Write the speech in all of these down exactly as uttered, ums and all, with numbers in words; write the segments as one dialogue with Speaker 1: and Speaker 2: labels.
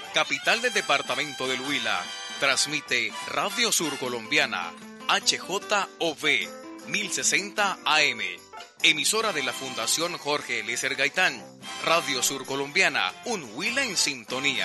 Speaker 1: capital del departamento del Huila, transmite Radio Sur Colombiana, H J O V, mil sesenta A M. Emisora de la Fundación Jorge Eliezer Gaitán. Radio Sur Colombiana, un Huila en sintonía.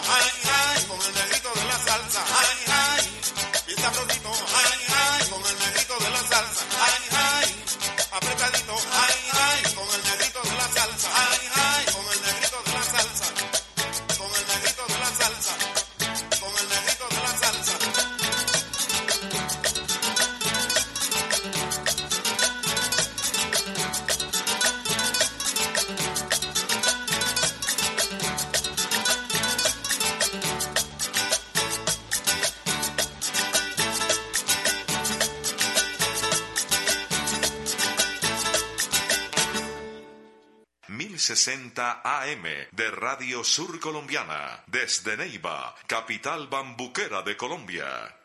Speaker 2: Con el negrito de la salsa, ay, ay, bien sabrosito, ay, ay, con el negrito. sesenta A M de Radio Sur Colombiana, desde Neiva, capital bambuquera de Colombia.